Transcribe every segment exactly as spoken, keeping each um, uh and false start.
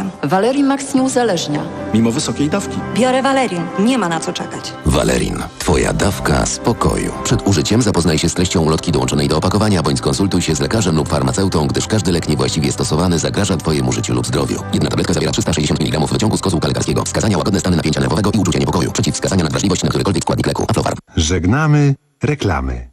powrotem. Valerin Max nie uzależnia. Mimo wysokiej dawki. Biorę Valerin. Nie ma na co czekać. Valerin. Twoja dawka spokoju. Przed użyciem zapoznaj się z treścią ulotki dołączonej do opakowania, bądź skonsultuj się z lekarzem lub farmaceutą, gdyż każdy lek niewłaściwie stosowany zagraża Twojemu życiu lub zdrowiu. Jedna tabletka zawiera trzysta sześćdziesiąt miligramów wyciągu z kozłka lekarskiego. Wskazania: łagodne stany napięcia nerwowego i uczucie niepokoju. Przeciwwskazania: nadwrażliwość na którykolwiek składnik leku. Aflofarm. Żegnamy reklamy.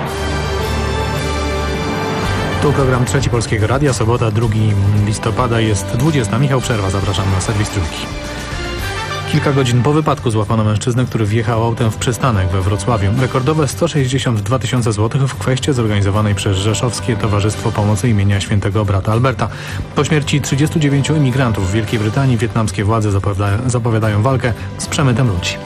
Tu program Trzeci Polskiego Radia, sobota drugiego listopada, jest dwudziesta. Michał Przerwa, zapraszam na serwis Trójki. Kilka godzin po wypadku złapano mężczyznę, który wjechał autem w przystanek we Wrocławiu. Rekordowe sto sześćdziesiąt dwa tysiące złotych w kweście zorganizowanej przez Rzeszowskie Towarzystwo Pomocy imienia Świętego Brata Alberta. Po śmierci trzydziestu dziewięciu imigrantów w Wielkiej Brytanii wietnamskie władze zapowiada, zapowiadają walkę z przemytem ludzi.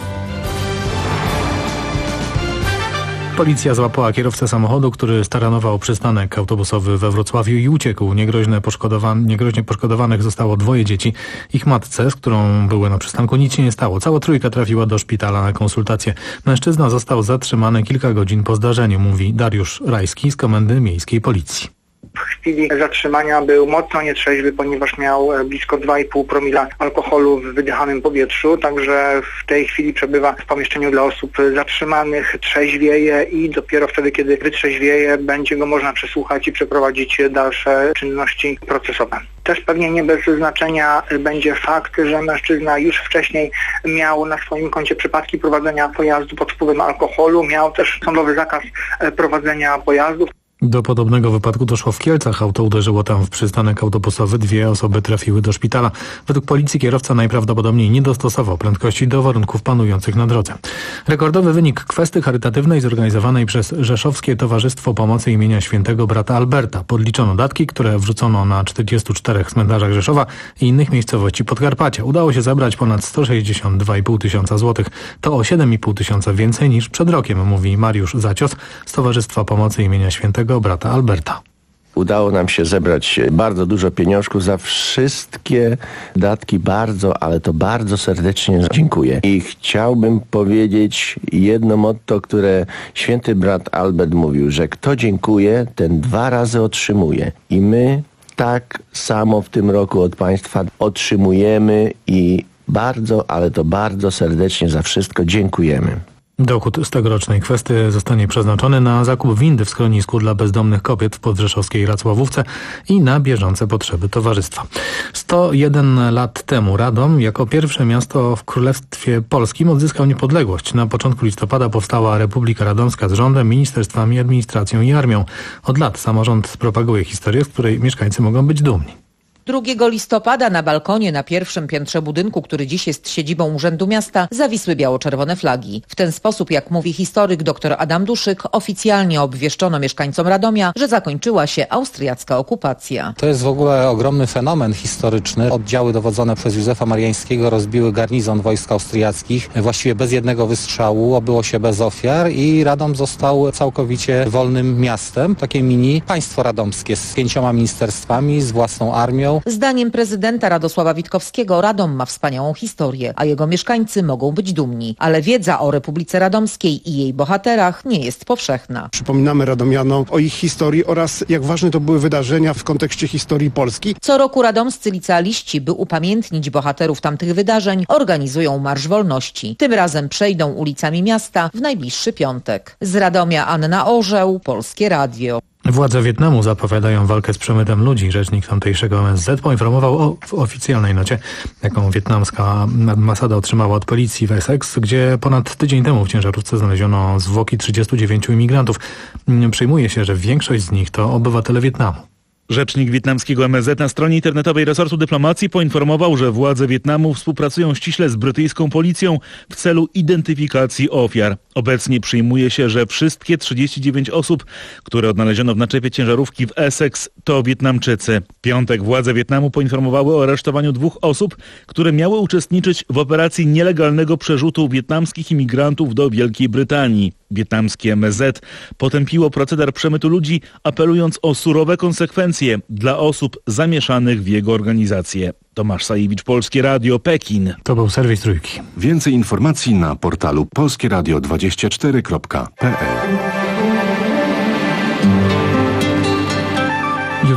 Policja złapała kierowcę samochodu, który staranował przystanek autobusowy we Wrocławiu i uciekł. Niegroźne poszkodowan- niegroźnie poszkodowanych zostało dwoje dzieci. Ich matce, z którą były na przystanku, nic się nie stało. Cała trójka trafiła do szpitala na konsultację. Mężczyzna został zatrzymany kilka godzin po zdarzeniu, mówi Dariusz Rajski z Komendy Miejskiej Policji. W chwili zatrzymania był mocno nietrzeźwy, ponieważ miał blisko dwa i pół promila alkoholu w wydychanym powietrzu, także w tej chwili przebywa w pomieszczeniu dla osób zatrzymanych, trzeźwieje i dopiero wtedy, kiedy wytrzeźwieje, będzie go można przesłuchać i przeprowadzić dalsze czynności procesowe. Też pewnie nie bez znaczenia będzie fakt, że mężczyzna już wcześniej miał na swoim koncie przypadki prowadzenia pojazdu pod wpływem alkoholu, miał też sądowy zakaz prowadzenia pojazdów. Do podobnego wypadku doszło w Kielcach. Auto uderzyło tam w przystanek autobusowy. Dwie osoby trafiły do szpitala. Według policji kierowca najprawdopodobniej nie dostosował prędkości do warunków panujących na drodze. Rekordowy wynik kwesty charytatywnej zorganizowanej przez Rzeszowskie Towarzystwo Pomocy imienia Świętego Brata Alberta. Podliczono datki, które wrzucono na czterdziestu czterech cmentarzach Rzeszowa i innych miejscowości Podkarpacia. Udało się zebrać ponad sto sześćdziesiąt dwa i pół tysiąca złotych. To o siedem i pół tysiąca więcej niż przed rokiem, mówi Mariusz Zacios z Towarzystwa Pomocy imienia Świętego Brata Alberta. Udało nam się zebrać bardzo dużo pieniążków. Za wszystkie datki bardzo, ale to bardzo serdecznie dziękuję. I chciałbym powiedzieć jedno motto, które święty brat Albert mówił, że kto dziękuje, ten dwa razy otrzymuje. I my tak samo w tym roku od państwa otrzymujemy i bardzo, ale to bardzo serdecznie za wszystko dziękujemy. Dochód z tegorocznej kwesty zostanie przeznaczony na zakup windy w schronisku dla bezdomnych kobiet w podrzeszowskiej Racławówce i na bieżące potrzeby towarzystwa. sto jeden lat temu Radom jako pierwsze miasto w Królestwie Polskim odzyskał niepodległość. Na początku listopada powstała Republika Radomska z rządem, ministerstwami, administracją i armią. Od lat samorząd propaguje historię, z której mieszkańcy mogą być dumni. drugiego listopada na balkonie na pierwszym piętrze budynku, który dziś jest siedzibą Urzędu Miasta, zawisły biało-czerwone flagi. W ten sposób, jak mówi historyk dr Adam Duszyk, oficjalnie obwieszczono mieszkańcom Radomia, że zakończyła się austriacka okupacja. To jest w ogóle ogromny fenomen historyczny. Oddziały dowodzone przez Józefa Mariańskiego rozbiły garnizon wojsk austriackich. Właściwie bez jednego wystrzału, obyło się bez ofiar i Radom został całkowicie wolnym miastem. Takie mini państwo radomskie z pięcioma ministerstwami, z własną armią. Zdaniem prezydenta Radosława Witkowskiego Radom ma wspaniałą historię, a jego mieszkańcy mogą być dumni. Ale wiedza o Republice Radomskiej i jej bohaterach nie jest powszechna. Przypominamy radomianom o ich historii oraz jak ważne to były wydarzenia w kontekście historii Polski. Co roku radomscy licealiści, by upamiętnić bohaterów tamtych wydarzeń, organizują Marsz Wolności. Tym razem przejdą ulicami miasta w najbliższy piątek. Z Radomia Anna Orzeł, Polskie Radio. Władze Wietnamu zapowiadają walkę z przemytem ludzi. Rzecznik tamtejszego M S Z poinformował o w oficjalnej nocie, jaką wietnamska ambasada otrzymała od policji w Essex, gdzie ponad tydzień temu w ciężarówce znaleziono zwłoki trzydziestu dziewięciu imigrantów. Przyjmuje się, że większość z nich to obywatele Wietnamu. Rzecznik wietnamskiego M S Z na stronie internetowej resortu dyplomacji poinformował, że władze Wietnamu współpracują ściśle z brytyjską policją w celu identyfikacji ofiar. Obecnie przyjmuje się, że wszystkie trzydzieści dziewięć osób, które odnaleziono w naczepie ciężarówki w Essex, to Wietnamczycy. W piątek władze Wietnamu poinformowały o aresztowaniu dwóch osób, które miały uczestniczyć w operacji nielegalnego przerzutu wietnamskich imigrantów do Wielkiej Brytanii. Wietnamskie M S Z potępiło proceder przemytu ludzi, apelując o surowe konsekwencje dla osób zamieszanych w jego organizację. Tomasz Sajewicz, Polskie Radio, Pekin. To był serwis Trójki. Więcej informacji na portalu polskie radio dwadzieścia cztery kropka p l.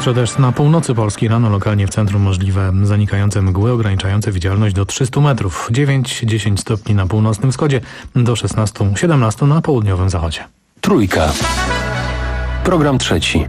Jutro deszcz na północy Polski, rano lokalnie w centrum możliwe zanikające mgły ograniczające widzialność do trzystu metrów. dziewięć do dziesięciu stopni na północnym wschodzie, do szesnastu do siedemnastu na południowym zachodzie. Trójka. Program trzeci.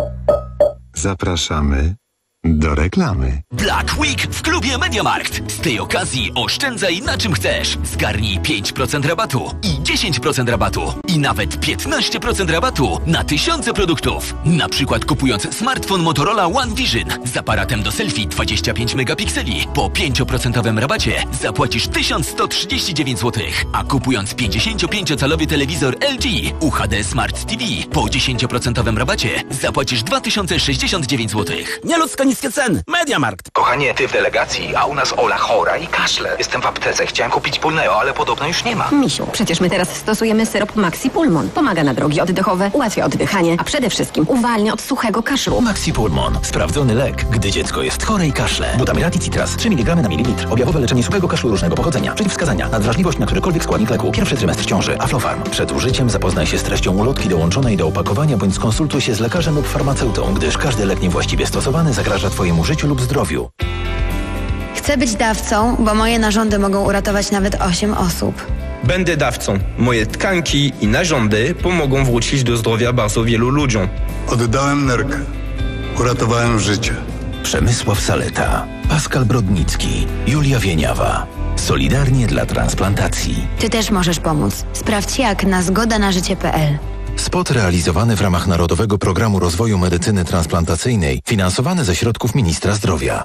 Zapraszamy do reklamy. Black Week w klubie MediaMarkt. Z tej okazji oszczędzaj na czym chcesz. Zgarnij pięć procent rabatu i dziesięć procent rabatu i nawet piętnaście procent rabatu na tysiące produktów. Na przykład kupując smartfon Motorola One Vision z aparatem do selfie dwadzieścia pięć megapikseli po pięć procent rabacie zapłacisz tysiąc sto trzydzieści dziewięć złotych, a kupując pięćdziesięciopięciocalowy telewizor L G U H D Smart T V po dziesięć procent rabacie zapłacisz dwa tysiące sześćdziesiąt dziewięć złotych. Nieludzko niskie ceny. MediaMarkt. Kochanie, ty w delegacji, a u nas Ola chora i kaszle. Jestem w aptece, chciałem kupić Pulneo, ale podobno już nie ma. Misiu, przecież my teraz stosujemy syrop Maxi Pulmon. Pomaga na drogi oddechowe, ułatwia oddychanie, a przede wszystkim uwalnia od suchego kaszlu. Maxi Pulmon. Sprawdzony lek, gdy dziecko jest chore i kaszle. Butamyrat i Citras. trzy miligramy na mililitr. Objawowe leczenie suchego kaszlu różnego pochodzenia. Przeciwwskazania. Nadwrażliwość na którykolwiek składnik leku. Pierwszy trymestr ciąży. Aflofarm. Przed użyciem zapoznaj się z treścią ulotki dołączonej do opakowania bądź skonsultuj się z lekarzem lub farmaceutą, gdyż każdy lek niewłaściwie stosowany zagraża Twojemu życiu lub zdrowiu. Chcę być dawcą, bo moje narządy mogą uratować nawet osiem osób. Będę dawcą. Moje tkanki i narządy pomogą wrócić do zdrowia bardzo wielu ludziom. Oddałem nerkę. Uratowałem życie. Przemysław Saleta, Pascal Brodnicki, Julia Wieniawa. Solidarnie dla transplantacji. Ty też możesz pomóc. Sprawdź jak na zgoda na życie kropka p l. Spot realizowany w ramach Narodowego Programu Rozwoju Medycyny Transplantacyjnej, finansowany ze środków Ministra Zdrowia.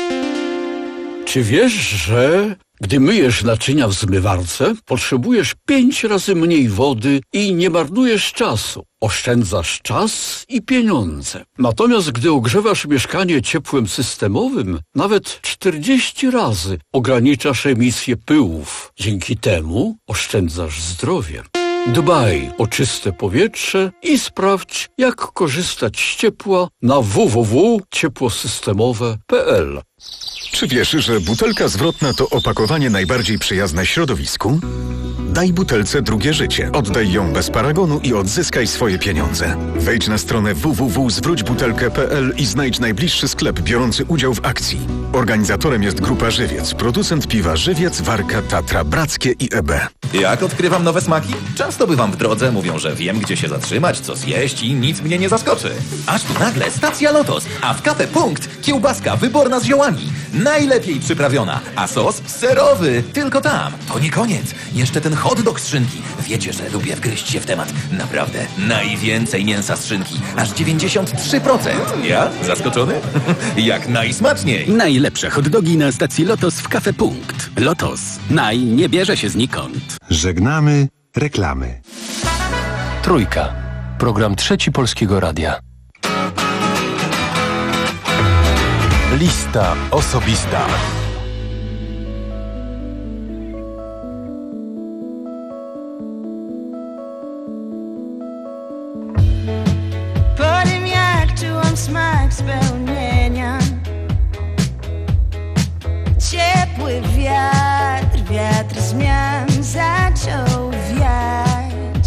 Czy wiesz, że gdy myjesz naczynia w zmywarce, potrzebujesz pięć razy mniej wody i nie marnujesz czasu? Oszczędzasz czas i pieniądze. Natomiast gdy ogrzewasz mieszkanie ciepłem systemowym, nawet czterdzieści razy ograniczasz emisję pyłów. Dzięki temu oszczędzasz zdrowie. Dbaj o czyste powietrze i sprawdź, jak korzystać z ciepła na w w w kropka ciepłosystemowe kropka p l. Czy wiesz, że butelka zwrotna to opakowanie najbardziej przyjazne środowisku? Daj butelce drugie życie. Oddaj ją bez paragonu i odzyskaj swoje pieniądze. Wejdź na stronę w w w kropka zwróć butelkę kropka p l i znajdź najbliższy sklep biorący udział w akcji. Organizatorem jest Grupa Żywiec, producent piwa Żywiec, Warka, Tatra, Brackie i E B. Jak odkrywam nowe smaki? Często bywam w drodze, mówią, że wiem, gdzie się zatrzymać, co zjeść i nic mnie nie zaskoczy. Aż tu nagle stacja Lotos, a w Cafe Punkt kiełbaska wyborna z ziołami. Najlepiej przyprawiona, a sos serowy. Tylko tam. To nie koniec. Jeszcze ten hot dog z szynki. Wiecie, że lubię wgryźć się w temat. Naprawdę. Najwięcej mięsa z szynki. Aż dziewięćdziesiąt trzy procent. Ja? Zaskoczony? Jak najsmaczniej. Najlepsze hot dogi na stacji Lotos w Cafe Punkt. Lotos. Naj nie bierze się znikąd. Żegnamy reklamy. Trójka. Program trzeci Polskiego Radia. Lista osobista. Po tym jak czułam smak spełnienia, ciepły wiatr, wiatr zmian zaczął wiać.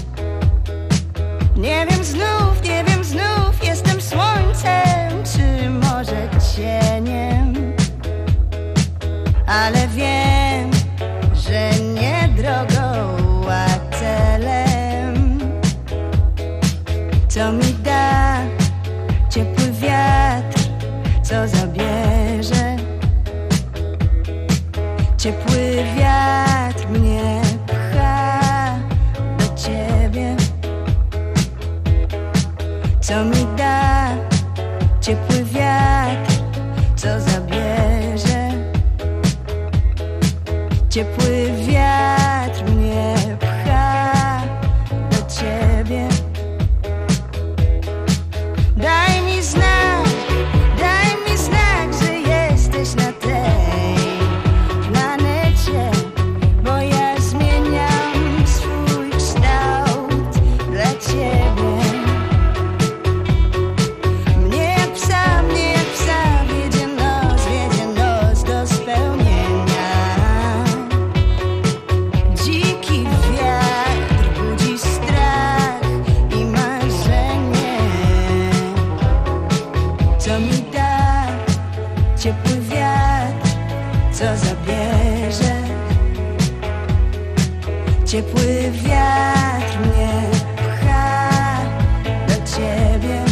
Nie wiem znów, nie wiem znów, jestem słońcem, czy może cieniem, ale wiem, że nie drogą, a celem. Co mi da ciepły wiatr, co zabierze? Ciepły wiatr mnie pcha do ciebie. Co mi da ciepły wiatr, co zabierze? Ciepły wiatr mnie pcha do ciebie. Daj mi znak, daj mi znak, że jesteś na tej planecie, bo ja zmieniam swój kształt dla ciebie. Mnie jak psa, mnie jak psa wiedzie nos, wiedzie nos do spełnienia. co zabierze. Ciepły wiatr mnie pcha do ciebie.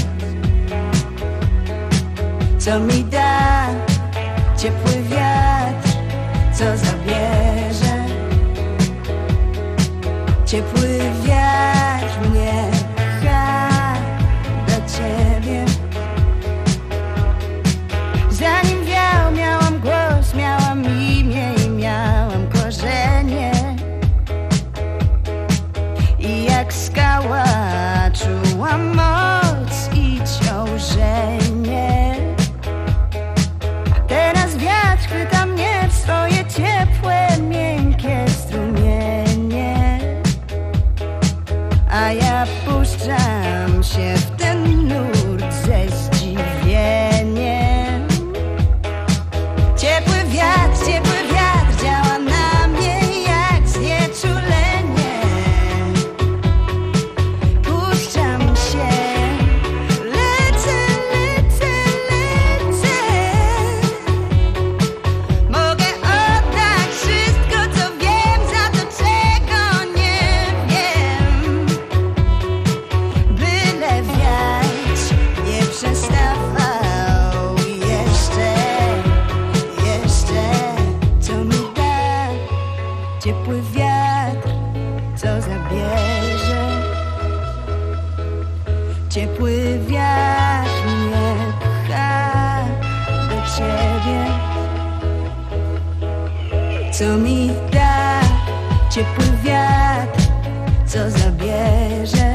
Co mi da ciepły wiatr, co zabierze. Ciepły wiatr mnie pcha do ciebie. Zanim wiał, miałam głos, miałam imię i miałam korzenie. I jak skała czułam moc i ciążenie. Teraz wiatr chwyta mnie w swoje ciepłe, miękkie strumienie. A ja puszczam się w ten nurt ze zdziwieniem. Ciepły wiatr, ciepły wiatr działa na mnie jak znieczulenie. Puszczam się, lecę, lecę, lecę. Mogę oddać wszystko, co wiem, za to, czego nie wiem. Byle wiatr nie przestawał jeszcze, jeszcze. Co mi da ciepły wiatr, co zabierze. Ciepły wiatr mnie pcha do ciebie. Co mi da ciepły wiatr, co zabierze.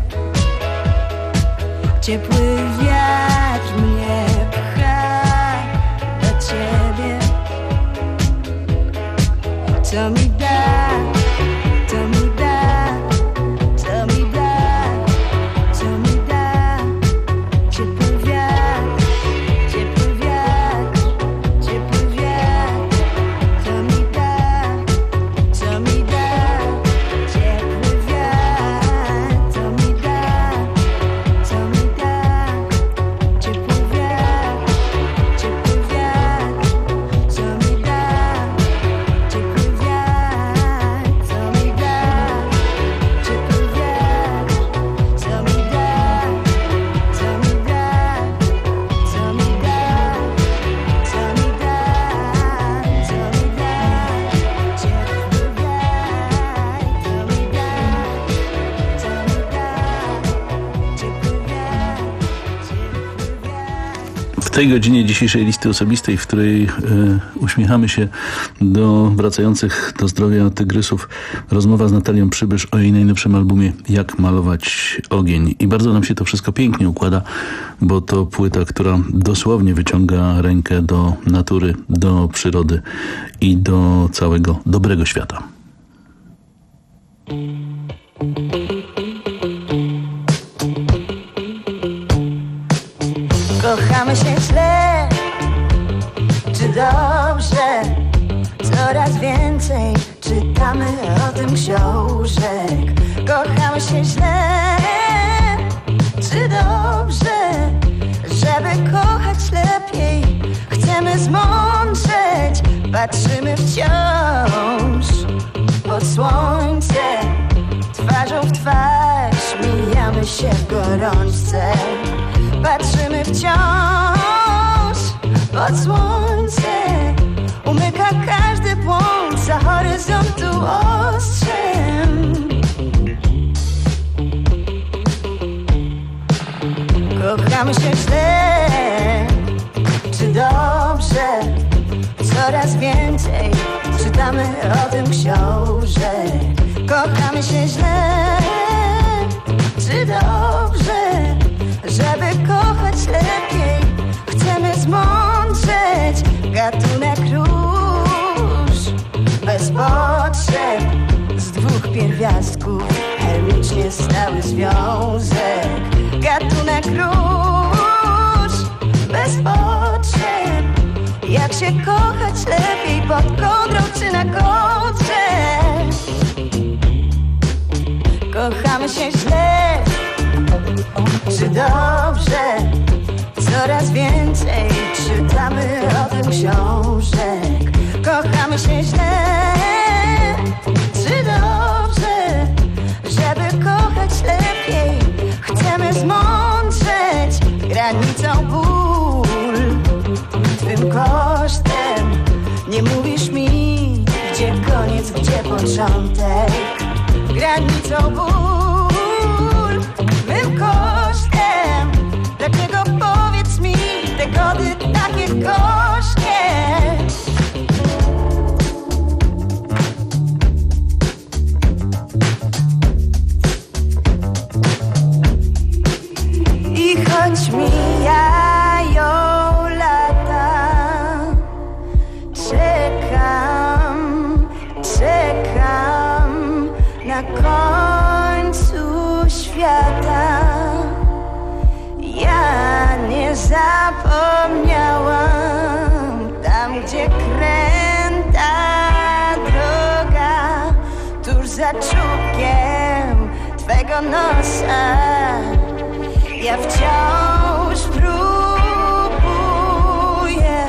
Ciepły wiatr mnie pcha do ciebie. Co mi da, co mi da, co mi da, co mi da. Ciepły wiatr, ciepły wiatr, ciepły wiatr. Co mi da, co mi da. Ciepły wiatr, co mi da, co mi da. Ciepły wiatr, ciepły wiatr. Co mi da, ciepły wiatr. Co mi da, ciepły wiatr. Co mi da, co mi da. Co mi da, co mi da. Co mi da, ciepły wiatr. Co mi da, co mi da. Ciepły wiatr, ciepły wiatr. W tej godzinie dzisiejszej listy osobistej, w której e, uśmiechamy się do wracających do zdrowia tygrysów, rozmowa z Natalią Przybysz o jej najnowszym albumie Jak malować ogień. I bardzo nam się to wszystko pięknie układa, bo to płyta, która dosłownie wyciąga rękę do natury, do przyrody i do całego dobrego świata. Kochamy się źle, czy dobrze? Coraz więcej czytamy o tym książek. Kochamy się źle, czy dobrze? Żeby kochać lepiej, chcemy zmądrzeć. Patrzymy wciąż pod słońce, twarzą w twarz, mijamy się w gorączce. Patrzymy wciąż pod słońce, umyka każdy błąd za horyzontu ostrzem. Kochamy się źle, czy dobrze? Coraz więcej czytamy o tym książek. Kochamy się źle, czy dobrze? Żeby kochać lepiej, chcemy zmądrzeć. Gatunek róż bez potrzeb, z dwóch pierwiastków chemicznie stały związek. Gatunek róż bez potrzeb. Jak się kochać lepiej, pod kołdrą czy na kołdrze? Kochamy się źle, czy dobrze? Coraz więcej czytamy o tym książek. początek, granicą ból, mym kosztem. Dlaczego, powiedz mi, te gody takie gorzkie? I choć mijają lata, czekam, czekam na końcu świata. Ja nie zapomniałam tam, gdzie kręta droga, tuż za czubkiem twego nosa. Ja wciąż próbuję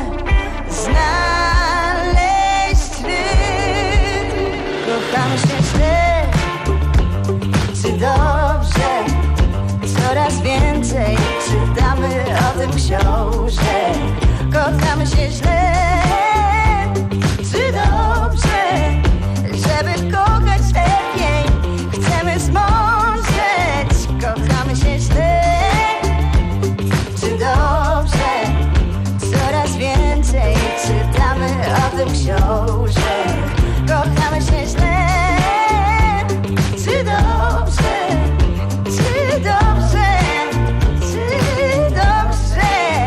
znaleźć rytm. Kocham się źle, czy dobrze? Coraz więcej czytamy o tym książek. Kochamy się źle, czy dobrze? Żeby kochać lepiej, chcemy zmądrzeć. Kochamy się źle, czy dobrze? Coraz więcej czytamy o tym książek. Kochamy się źle, czy dobrze? Czy dobrze? Czy dobrze?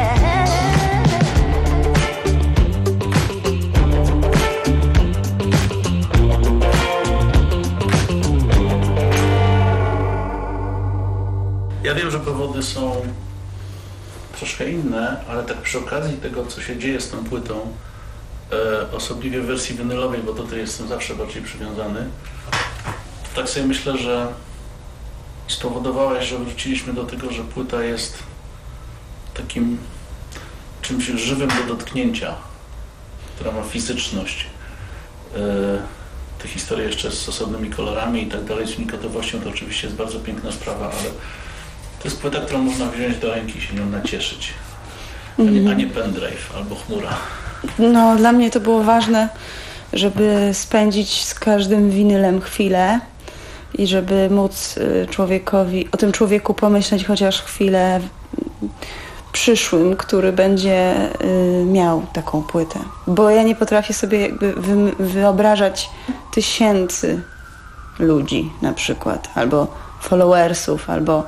Ja wiem, że powody są troszkę inne, ale tak przy okazji tego, co się dzieje z tą płytą, e, osobliwie w wersji winylowej, bo do tej jestem zawsze bardziej przywiązany, tak sobie myślę, że spowodowałeś, że wróciliśmy do tego, że płyta jest takim czymś żywym do dotknięcia, która ma fizyczność. E, te historie jeszcze z osobnymi kolorami i tak dalej, z unikatowością, to oczywiście jest bardzo piękna sprawa, ale to jest płyta, którą można wziąć do ręki i się nią nacieszyć, a nie, a nie pendrive albo chmura. No, dla mnie to było ważne, żeby spędzić z każdym winylem chwilę i żeby móc człowiekowi, o tym człowieku pomyśleć chociaż chwilę przyszłym, który będzie miał taką płytę. Bo ja nie potrafię sobie jakby wyobrażać tysięcy ludzi na przykład, albo followersów, albo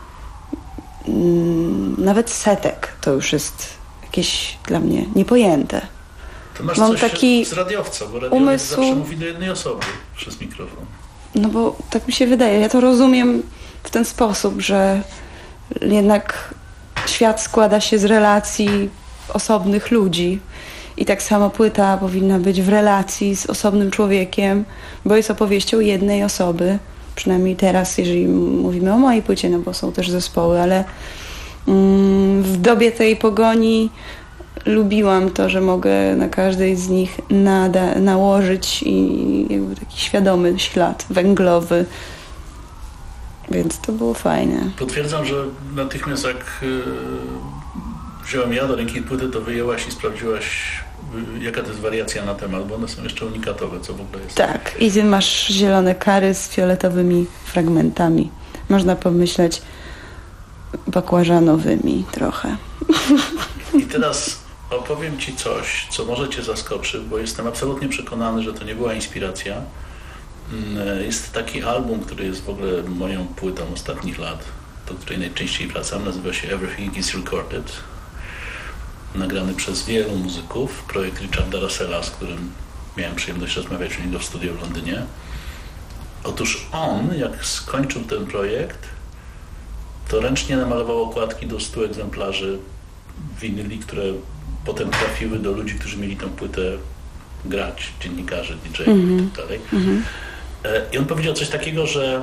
nawet setek. To już jest jakieś dla mnie niepojęte. To masz Mam coś taki z radiowca, bo radiowiec umysł... zawsze mówi do jednej osoby przez mikrofon. No bo tak mi się wydaje. Ja to rozumiem w ten sposób, że jednak świat składa się z relacji osobnych ludzi i tak samo płyta powinna być w relacji z osobnym człowiekiem, bo jest opowieścią jednej osoby. Przynajmniej teraz, jeżeli mówimy o mojej płycie, no bo są też zespoły, ale mm, w dobie tej pogoni lubiłam to, że mogę na każdej z nich nada, nałożyć i jakby taki świadomy ślad węglowy. Więc to było fajne. Potwierdzam, że natychmiast jak yy, wziąłem ja do ręki płytę, to wyjęłaś i sprawdziłaś, yy, jaka to jest wariacja na temat, bo one są jeszcze unikatowe, co w ogóle jest. Tak, i ty masz zielone kary z fioletowymi fragmentami. Można pomyśleć bakłażanowymi trochę. I teraz opowiem ci coś, co może cię zaskoczy, bo jestem absolutnie przekonany, że to nie była inspiracja. Jest taki album, który jest w ogóle moją płytą ostatnich lat, do której najczęściej wracam, nazywa się Everything is Recorded. Nagrany przez wielu muzyków, projekt Richarda Russella, z którym miałem przyjemność rozmawiać u niego w studiu w Londynie. Otóż on, jak skończył ten projekt, to ręcznie namalował okładki do stu egzemplarzy winyli, które potem trafiły do ludzi, którzy mieli tę płytę grać, dziennikarzy, D J mm-hmm. i tak dalej. Mm-hmm. I on powiedział coś takiego, że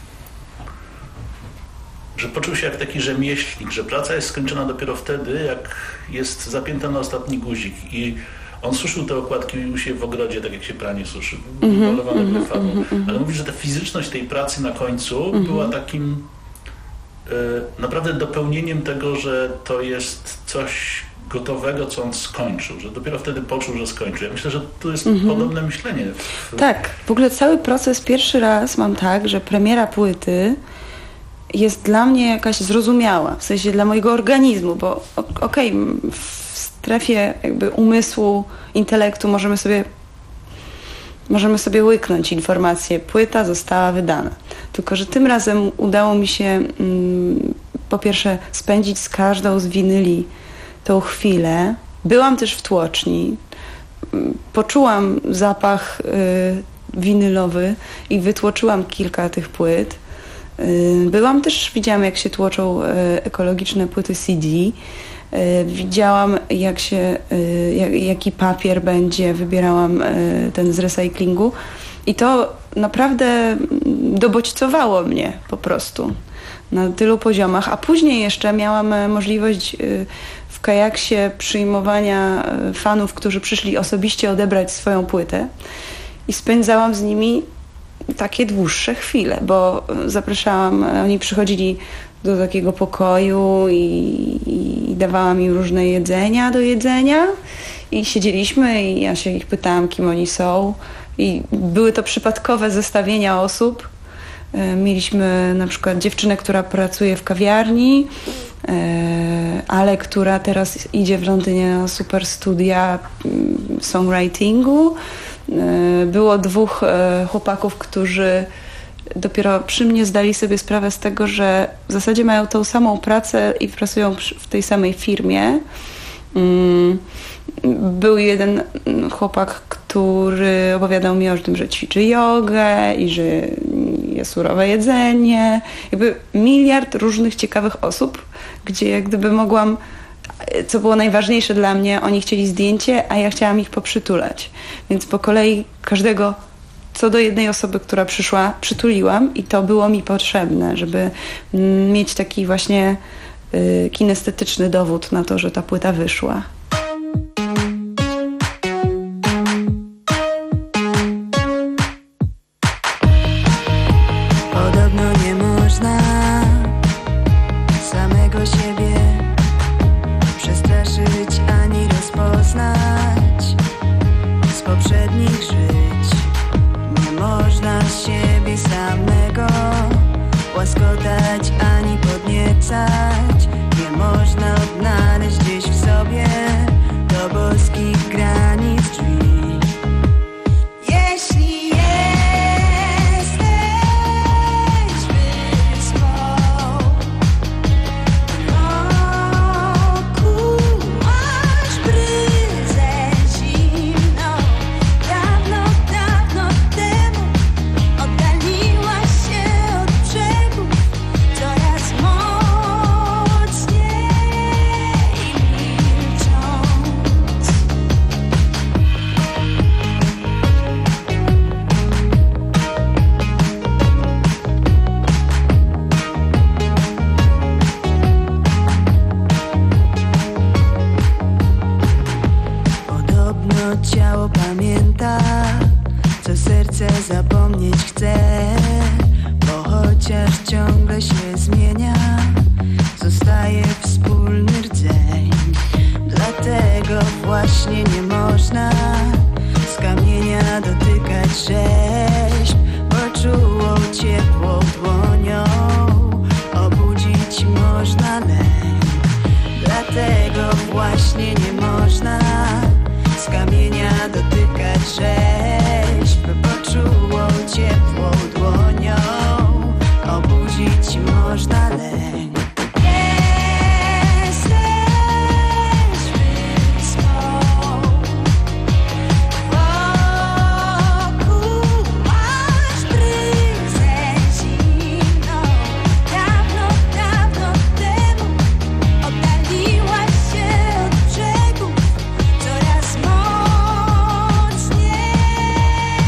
że poczuł się jak taki rzemieślnik, że praca jest skończona dopiero wtedy, jak jest zapięta na ostatni guzik. I on suszył te okładki u siebie w ogrodzie, tak jak się pranie suszy, mm-hmm, malowane mm-hmm, farbą. Mm-hmm. Ale mówi, że ta fizyczność tej pracy na końcu mm-hmm. była takim e, naprawdę dopełnieniem tego, że to jest coś gotowego, co on skończył, że dopiero wtedy poczuł, że skończył. Ja myślę, że to jest Mhm. podobne myślenie. W... Tak, w ogóle cały proces pierwszy raz mam tak, że premiera płyty jest dla mnie jakaś zrozumiała, w sensie dla mojego organizmu, bo okej, okay, w strefie jakby umysłu, intelektu możemy sobie możemy sobie łyknąć informację, płyta została wydana. Tylko że tym razem udało mi się mm, po pierwsze spędzić z każdą z winyli tą chwilę. Byłam też w tłoczni, poczułam zapach y, winylowy i wytłoczyłam kilka tych płyt. Y, byłam też, widziałam jak się tłoczą y, ekologiczne płyty C D. Y, widziałam jak się, y, jak, jaki papier będzie, wybierałam y, ten z recyklingu i to naprawdę dobodźcowało mnie po prostu na tylu poziomach, a później jeszcze miałam możliwość y, w kajaksie przyjmowania fanów, którzy przyszli osobiście odebrać swoją płytę i spędzałam z nimi takie dłuższe chwile, bo zapraszałam, oni przychodzili do takiego pokoju i, i dawałam im różne jedzenia do jedzenia i siedzieliśmy i ja się ich pytałam, kim oni są i były to przypadkowe zestawienia osób. Mieliśmy na przykład dziewczynę, która pracuje w kawiarni, ale która teraz idzie w Londynie na super studia songwritingu. Było dwóch chłopaków, którzy dopiero przy mnie zdali sobie sprawę z tego, że w zasadzie mają tą samą pracę i pracują w tej samej firmie. Był jeden chłopak, który opowiadał mi o tym, że ćwiczy jogę i że je surowe jedzenie. Jakby miliard różnych ciekawych osób, gdzie jak gdyby mogłam, co było najważniejsze dla mnie, oni chcieli zdjęcie, a ja chciałam ich poprzytulać. Więc po kolei każdego, co do jednej osoby, która przyszła, przytuliłam i to było mi potrzebne, żeby mieć taki właśnie y, kinestetyczny dowód na to, że ta płyta wyszła.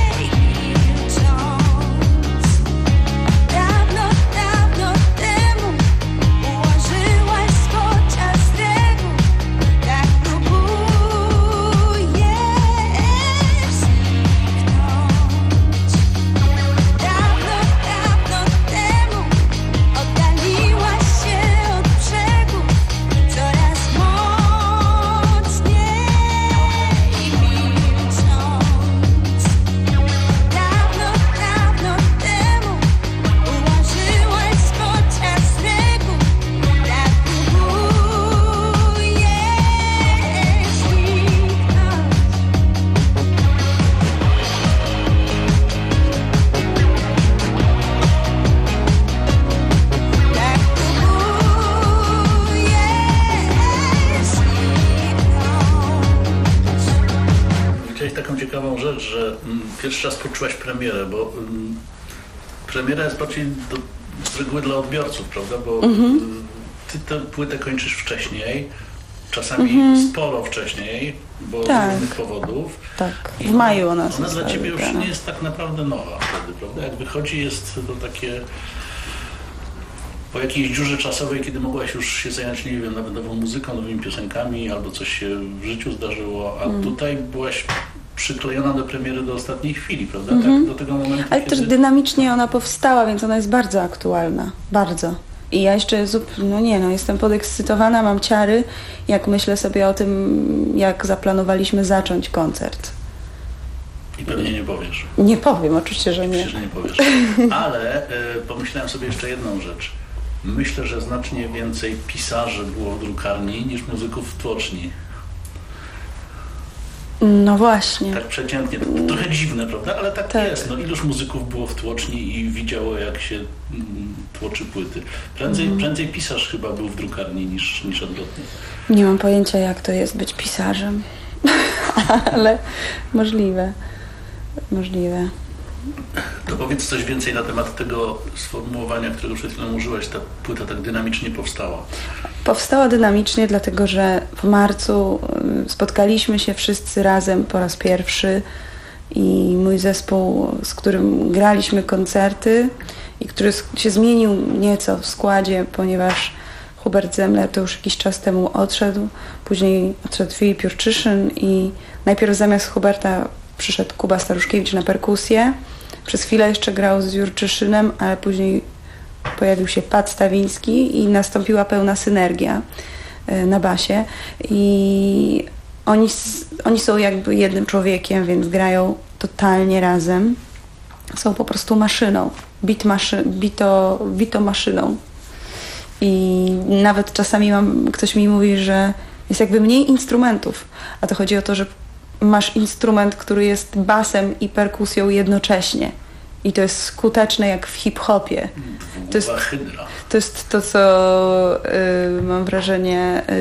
Dawno, dawno temu powiedziałeś taką ciekawą rzecz, że mm, pierwszy raz poczułaś premierę, bo mm, premiera jest bardziej do, z reguły dla odbiorców, prawda? Bo mm-hmm. ty tę płytę kończysz wcześniej, czasami mm-hmm. sporo wcześniej, bo tak. z różnych powodów. Tak, w maju ona Ona dla ciebie już nie jest tak naprawdę nowa wtedy, prawda? Jak wychodzi, jest to takie... Po jakiejś dziurze czasowej, kiedy mogłaś już się zająć, nie wiem, nawet nową muzyką, nowymi piosenkami, albo coś się w życiu zdarzyło, a mm. tutaj byłaś przyklejona do premiery do ostatniej chwili, prawda? Mm-hmm. Tak, do tego momentu, Ale kiedy... też dynamicznie ona powstała, więc ona jest bardzo aktualna. Bardzo. I ja jeszcze, no nie no, jestem podekscytowana, mam ciary, jak myślę sobie o tym, jak zaplanowaliśmy zacząć koncert. I pewnie nie powiesz. Nie powiem, oczywiście, że nie. Oczywiście, że nie powiesz. Ale y, pomyślałem sobie jeszcze jedną rzecz. Myślę, że znacznie więcej pisarzy było w drukarni niż muzyków w tłoczni. No właśnie. Tak przeciętnie. Trochę dziwne, prawda? Ale tak, tak jest. No, iluż muzyków było w tłoczni i widziało, jak się mm, tłoczy płyty. Prędzej, mm. prędzej pisarz chyba był w drukarni niż, niż odwrotnie. Nie mam pojęcia, jak to jest być pisarzem. Ale możliwe. Możliwe. To powiedz coś więcej na temat tego sformułowania, którego przed chwilą użyłaś. Ta płyta tak dynamicznie powstała. Powstała dynamicznie, dlatego że w marcu spotkaliśmy się wszyscy razem po raz pierwszy i mój zespół, z którym graliśmy koncerty i który się zmienił nieco w składzie, ponieważ Hubert Zemler to już jakiś czas temu odszedł, później odszedł Filip Jurczyszyn i najpierw zamiast Huberta przyszedł Kuba Staruszkiewicz na perkusję. Przez chwilę jeszcze grał z Jurczyszynem, ale później pojawił się Pat Stawiński i nastąpiła pełna synergia na basie. I oni, oni są jakby jednym człowiekiem, więc grają totalnie razem. Są po prostu maszyną, bit maszy, bito, bito maszyną. I nawet czasami mam, ktoś mi mówi, że jest jakby mniej instrumentów, a to chodzi o to, że masz instrument, który jest basem i perkusją jednocześnie. I to jest skuteczne jak w hip-hopie. To jest to, jest to co y, mam wrażenie y,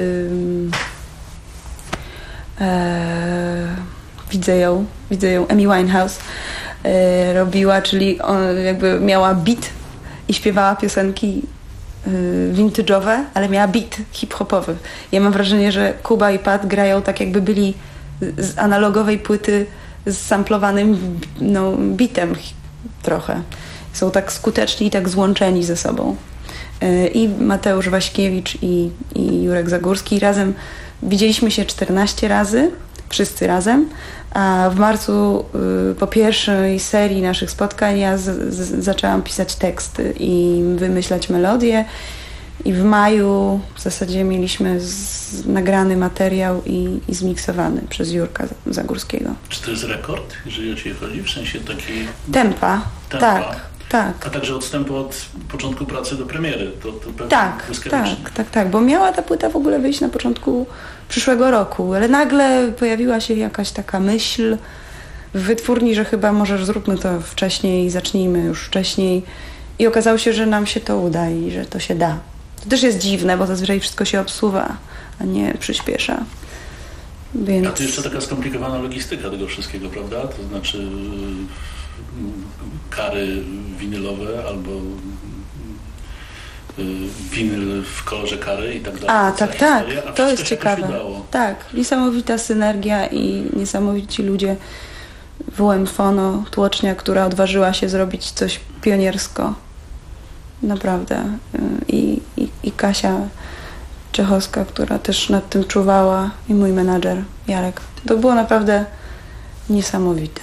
y, widzę ją, widzę ją Amy Winehouse y, robiła, czyli on jakby miała beat i śpiewała piosenki y, vintage'owe, ale miała beat hip-hopowy. Ja mam wrażenie, że Kuba i Pat grają tak jakby byli z analogowej płyty z samplowanym no, bitem trochę. Są tak skuteczni i tak złączeni ze sobą. I Mateusz Waśkiewicz i, i Jurek Zagórski razem widzieliśmy się czternaście razy, wszyscy razem, a w marcu y, po pierwszej serii naszych spotkań ja z, z, zaczęłam pisać teksty i wymyślać melodie. I w maju w zasadzie mieliśmy z, nagrany materiał i, i zmiksowany przez Jurka Zagórskiego. Czy to jest rekord, jeżeli o Ciebie chodzi? W sensie takiej... Tempa, Tempa. tak, tak. A także odstępu od początku pracy do premiery. To, to pewnie tak, tak, tak, tak, bo miała ta płyta w ogóle wyjść na początku przyszłego roku, ale nagle pojawiła się jakaś taka myśl w wytwórni, że chyba może zróbmy to wcześniej, zacznijmy już wcześniej i okazało się, że nam się to uda i że to się da. To też jest dziwne, bo zazwyczaj wszystko się obsuwa, a nie przyspiesza. Więc... A to jeszcze taka skomplikowana logistyka tego wszystkiego, prawda? To znaczy kary winylowe albo winyl w kolorze kary i tak dalej. A, tak, tak. A to jest ciekawe. Tak, niesamowita synergia i niesamowici ludzie. W U M Fono, tłocznia, która odważyła się zrobić coś pioniersko. Naprawdę. I, i, i Kasia Czechowska, która też nad tym czuwała i mój menadżer Jarek. To było naprawdę niesamowite.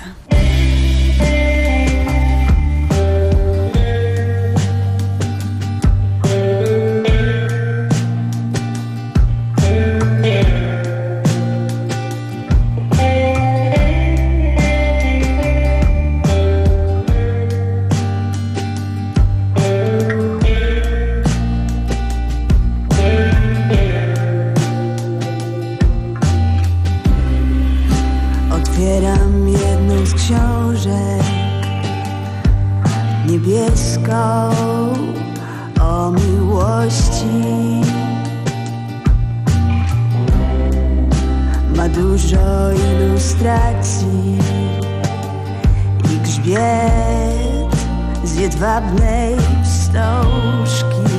Niebieską o miłości. ma dużo ilustracji i grzbiet z jedwabnej wstążki.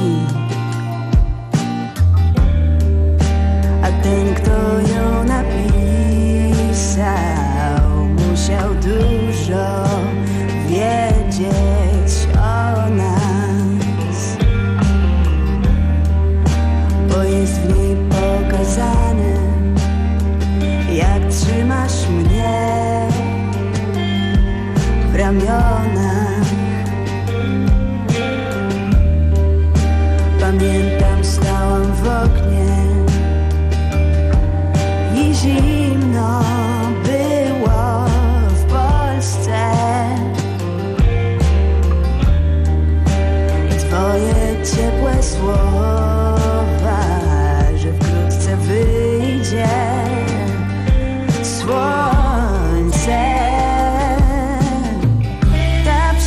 A ten, kto ją napisał, musiał dużo wiedzieć o nas, bo jest w niej pokazane, jak trzymasz mnie w ramionach. Pamiętam, stałam w oknie i zimno było w Polsce. Twoje ciepłe słowa, że wkrótce wyjdzie słońce. Ta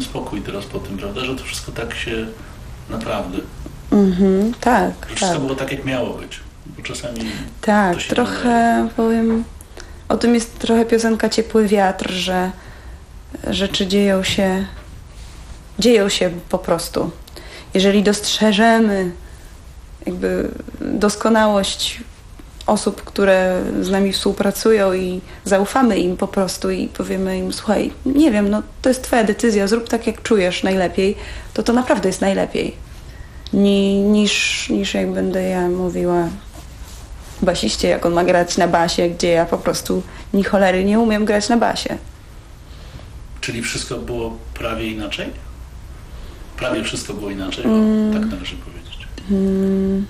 spokój teraz po tym, prawda? Że to wszystko tak się naprawdę... Mhm, tak, Że tak. wszystko było tak, jak miało być. Bo czasami Tak, to się trochę powiem... O tym jest trochę piosenka Ciepły wiatr, że rzeczy dzieją się... Dzieją się po prostu. Jeżeli dostrzeżemy jakby doskonałość osób, które z nami współpracują i zaufamy im po prostu i powiemy im, słuchaj, nie wiem, no to jest twoja decyzja, zrób tak, jak czujesz najlepiej, to to naprawdę jest najlepiej. Ni, niż, niż jak będę ja mówiła basiście, jak on ma grać na basie, gdzie ja po prostu ni cholery nie umiem grać na basie. Czyli wszystko było prawie inaczej? Prawie wszystko było inaczej, Mm. tak należy powiedzieć. Hmm.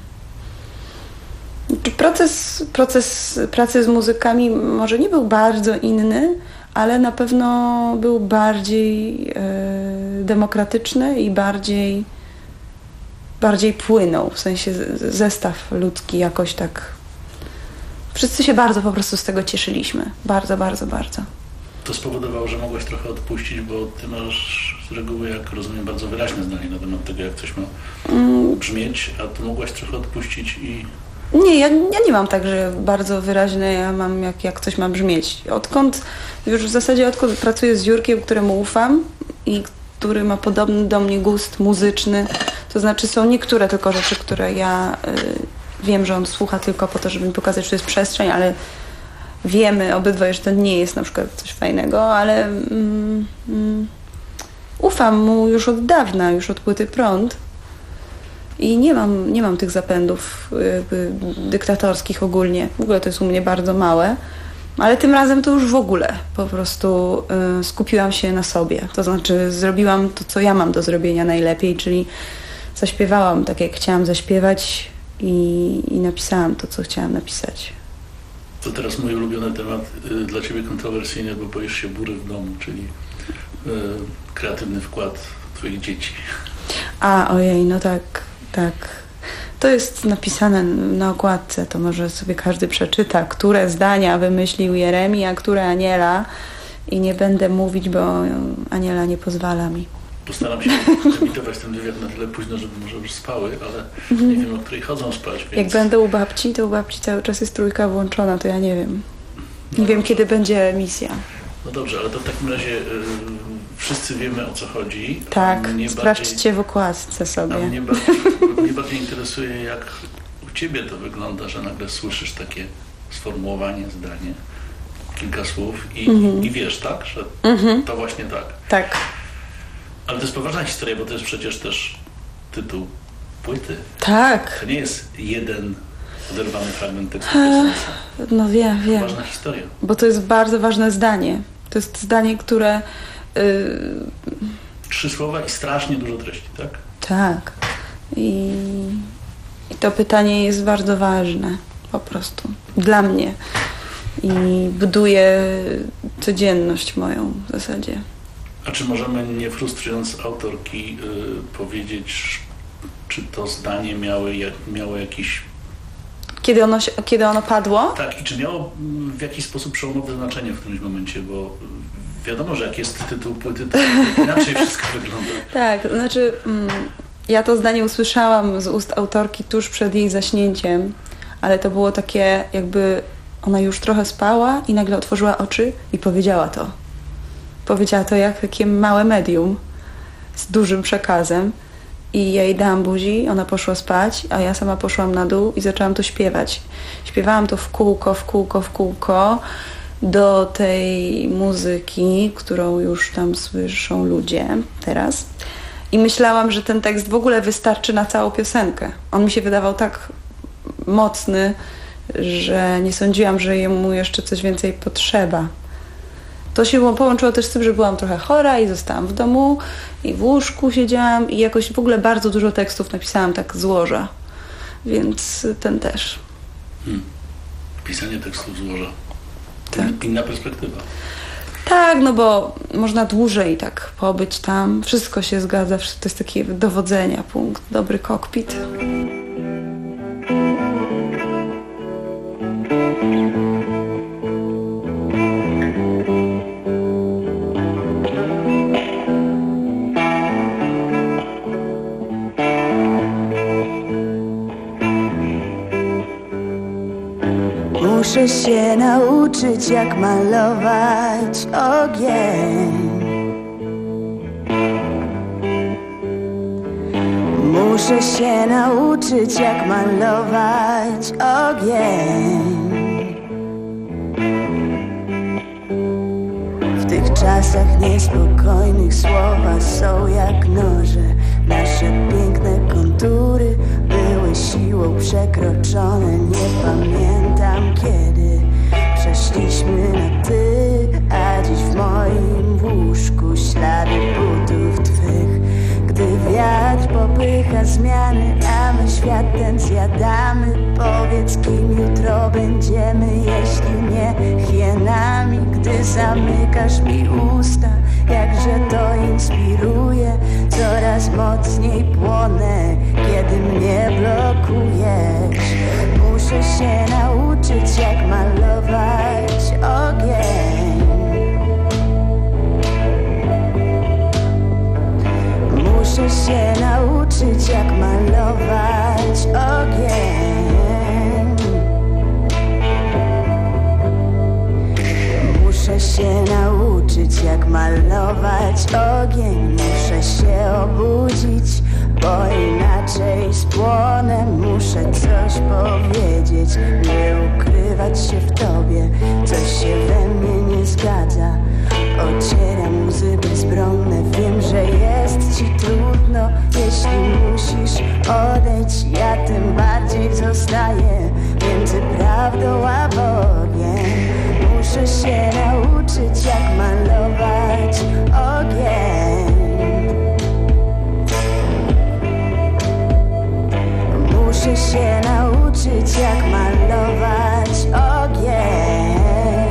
Proces, proces pracy z muzykami może nie był bardzo inny, ale na pewno był bardziej e, demokratyczny i bardziej, bardziej płynął. W sensie z- zestaw ludzki jakoś tak... Wszyscy się bardzo po prostu z tego cieszyliśmy. Bardzo, bardzo, bardzo. To spowodowało, że mogłeś trochę odpuścić, bo ty masz z reguły, jak rozumiem, bardzo wyraźne zdanie na temat tego, jak coś ma Mm. brzmieć, a tu mogłaś trochę odpuścić i... Nie, ja, ja nie mam tak, że bardzo wyraźne ja mam, jak, jak coś ma brzmieć. Odkąd, już w zasadzie odkąd pracuję z Jurkiem, któremu ufam i który ma podobny do mnie gust muzyczny, to znaczy są niektóre tylko rzeczy, które ja y, wiem, że on słucha tylko po to, żeby mi pokazać, że to jest przestrzeń, ale wiemy obydwaj, że to nie jest na przykład coś fajnego, ale mm, mm, ufam mu już od dawna, już od płyty Prąd. I nie mam, nie mam tych zapędów jakby dyktatorskich ogólnie. W ogóle to jest u mnie bardzo małe. Ale tym razem to już w ogóle. Po prostu y, skupiłam się na sobie. To znaczy zrobiłam to, co ja mam do zrobienia najlepiej, czyli zaśpiewałam tak, jak chciałam zaśpiewać i, i napisałam to, co chciałam napisać. To teraz mój ulubiony temat, y, dla ciebie kontrowersyjny, bo boisz się bury w domu, czyli y, kreatywny wkład twoich dzieci. A, ojej, no tak, tak. To jest napisane na okładce, to może sobie każdy przeczyta, które zdania wymyślił Jeremi, a które Aniela. I nie będę mówić, bo Aniela nie pozwala mi. Postaram się emitować ten wywiad na tyle późno, żeby może już spały, ale nie wiem, o której chodzą spać, więc... Jak będę u babci, to u babci cały czas jest trójka włączona, to ja nie wiem. Nie wiem, kiedy będzie emisja. No dobrze, ale to w takim razie y, wszyscy wiemy, o co chodzi. Tak, Mnie sprawdźcie bardziej, w okładce sobie. A mnie bardziej, mnie bardziej interesuje, jak u ciebie to wygląda, że nagle słyszysz takie sformułowanie, zdanie, kilka słów i, Mhm. i wiesz, tak, że Mhm. to właśnie tak. Tak. Ale to jest poważna historia, bo to jest przecież też tytuł płyty. Tak. To nie jest jeden oderwany fragment tekstu Ech, piosenki. No wiem, wiem. Ważna historia. Bo to jest bardzo ważne zdanie. To jest zdanie, które... Yy, Trzy słowa i strasznie dużo treści, tak? tak. I, I to pytanie jest bardzo ważne. Po prostu. Dla mnie. I buduje codzienność moją w zasadzie. A czy możemy, nie frustrując autorki, y, powiedzieć, czy to zdanie miały, jak, miało jakiś... Kiedy ono, się, kiedy ono padło? Tak, i czy miało mm, w jakiś sposób przełomowe znaczenie w którymś momencie, bo y, wiadomo, że jak jest tytuł płyty, to inaczej wszystko wygląda. Tak, to znaczy mm, ja to zdanie usłyszałam z ust autorki tuż przed jej zaśnięciem, ale to było takie, jakby ona już trochę spała i nagle otworzyła oczy i powiedziała to. Powiedziała to jak takie małe medium z dużym przekazem i ja jej dałam buzi, ona poszła spać, a ja sama poszłam na dół i zaczęłam to śpiewać. Śpiewałam to w kółko, w kółko, w kółko do tej muzyki, którą już tam słyszą ludzie teraz. I myślałam, że ten tekst w ogóle wystarczy na całą piosenkę. On mi się wydawał tak mocny, że nie sądziłam, że jemu jeszcze coś więcej potrzeba. To się połączyło też z tym, że byłam trochę chora i zostałam w domu i w łóżku siedziałam i jakoś w ogóle bardzo dużo tekstów napisałam tak z łoża. Więc ten też. Hmm. Pisanie tekstów z łoża. Tak. Inna perspektywa. Tak, no bo można dłużej tak pobyć tam. Wszystko się zgadza, to jest takie dowodzenia, punkt, dobry kokpit. Muszę się nauczyć, jak malować ogień. Muszę się nauczyć, jak malować ogień. W tych czasach niespokojnych słowa są jak noże. Nasze piękne kontury były siłą przekroczone. Nie pamiętam, kiedy przeszliśmy na ty, a dziś w moim łóżku ślady butów twych. Gdy wiatr popycha zmiany, a my świat ten zjadamy. Powiedz, kim jutro będziemy, jeśli nie hienami. Gdy zamykasz mi usta, jakże to inspiruje. Coraz mocniej płonę, kiedy mnie blokujesz. Muszę się nauczyć, jak malować ogień. Muszę się nauczyć, jak malować ogień. Muszę się nauczyć, jak malować ogień. Muszę się obudzić, bo inaczej spłonę. Muszę coś powiedzieć, nie ukrywać się w tobie. Coś się we mnie nie zgadza. Ocieram łzy bezbronne. Wiem, że jest ci trudno, jeśli musisz odejść. Ja tym bardziej zostaję między prawdą a Bogiem. Muszę się nauczyć, jak malować ogień. Muszę się nauczyć, jak malować ogień.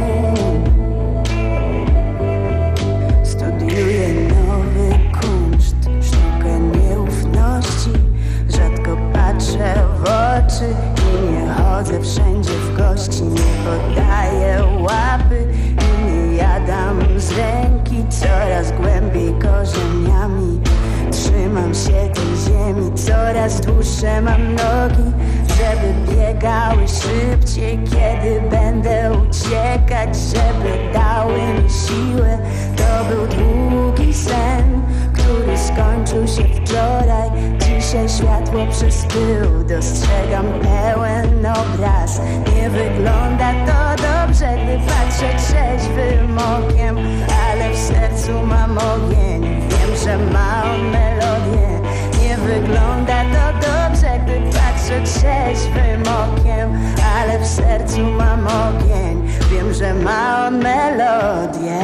Studiuję nowy kunszt, sztukę nieufności. Rzadko patrzę w oczy i nie chodzę wszędzie w gości. Nie podaję łapy i nie jadam z ręki. Coraz głębiej korzeniami trzymam się tej ziemi. Coraz dłuższe mam nogi, żeby biegały szybciej. Kiedy będę uciekać, żeby dały mi siłę. To był długi sen, który skończył się wczoraj. Dzisiaj światło przyspył, dostrzegam pełen obraz. Nie wygląda to dobrze, gdy patrzę trzeźwym okiem, ale w sercu mam ogień. Wiem, że ma on melodię. Nie wygląda to dobrze, gdy patrzę trzeźwym okiem, ale w sercu mam ogień. Wiem, że ma on melodię.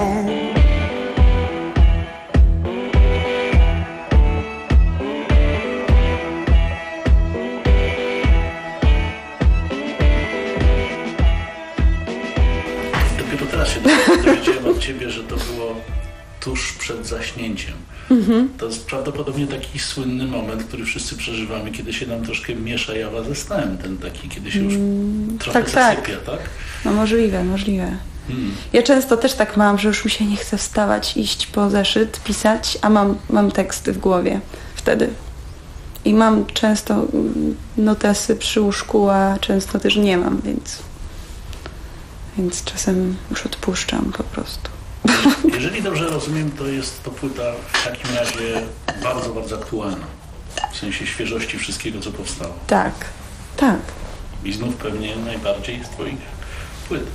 Dopiero teraz się dowiedziałem od ciebie, że to było tuż przed zaśnięciem. Mhm. To jest prawdopodobnie taki słynny moment, który wszyscy przeżywamy, kiedy się nam troszkę miesza jawa ze snem. Ten taki, kiedy się już mm, trochę tak, zasypia, tak? tak? No możliwe, możliwe. Hmm. Ja często też tak mam, że już mi się nie chce wstawać, iść po zeszyt, pisać, a mam, mam teksty w głowie wtedy. I mam często notesy przy łóżku, a często też nie mam, więc, więc czasem już odpuszczam po prostu. Jeżeli dobrze rozumiem, to jest to płyta w takim razie bardzo, bardzo aktualna. W sensie świeżości wszystkiego, co powstało. Tak, tak. I znów pewnie najbardziej z twoich płyt.